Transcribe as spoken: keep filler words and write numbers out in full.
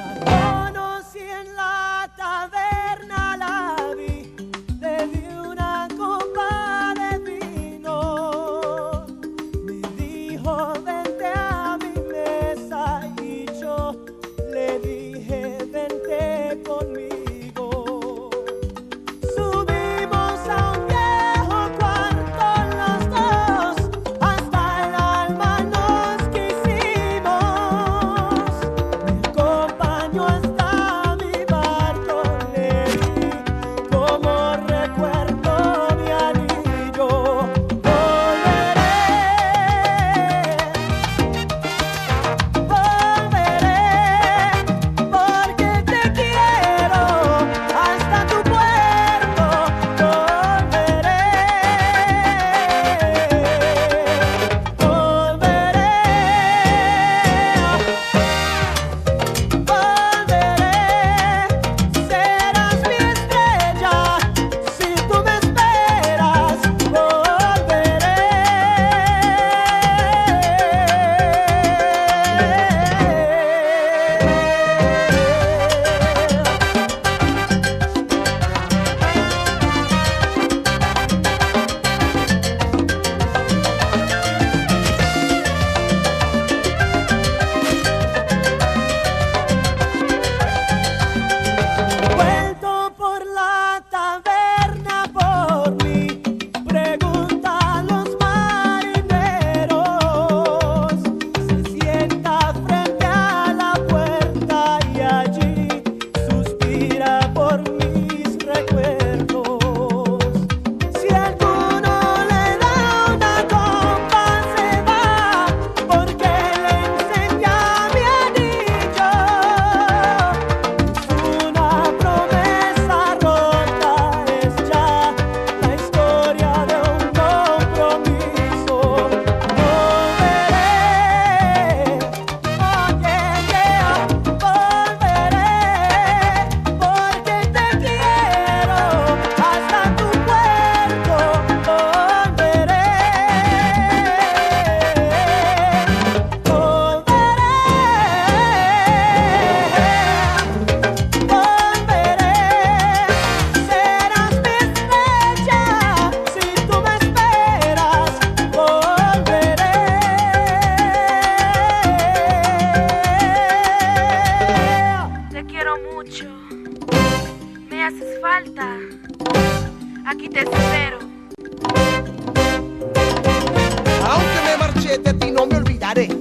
conocí en la taberna, la vi, le di una copa de vino. Me dijo, vente a mi mesa, y yo le dije, vente conmigo. Subimos a un viejo cuarto los dos, hasta el alma nos quisimos. Me acompañó hasta mi barco, le di como recuerdo mi anillo. Volveré, volveré, porque te quiero hasta tu puerto. Volveré, volveré, volveré. Serás mi estrella si tú me esperas. Volveré, vuelto por la taberna por mí, pregunta a los marineros. Se sienta frente a la puerta y allí suspira por mis recuerdos. Si alguno le da una copa se va, porque le enseña mi anillo. Es una promesa rota, es ya la historia de un compromiso. Volveré, oye, yeah, volveré, porque te quiero hasta tu puerto. Volveré, volveré, volveré. Serás mi estrella si tú me esperas. Volveré. Te quiero mucho, me haces falta, aquí te espero. Aunque me marché de ti no me olvidaré.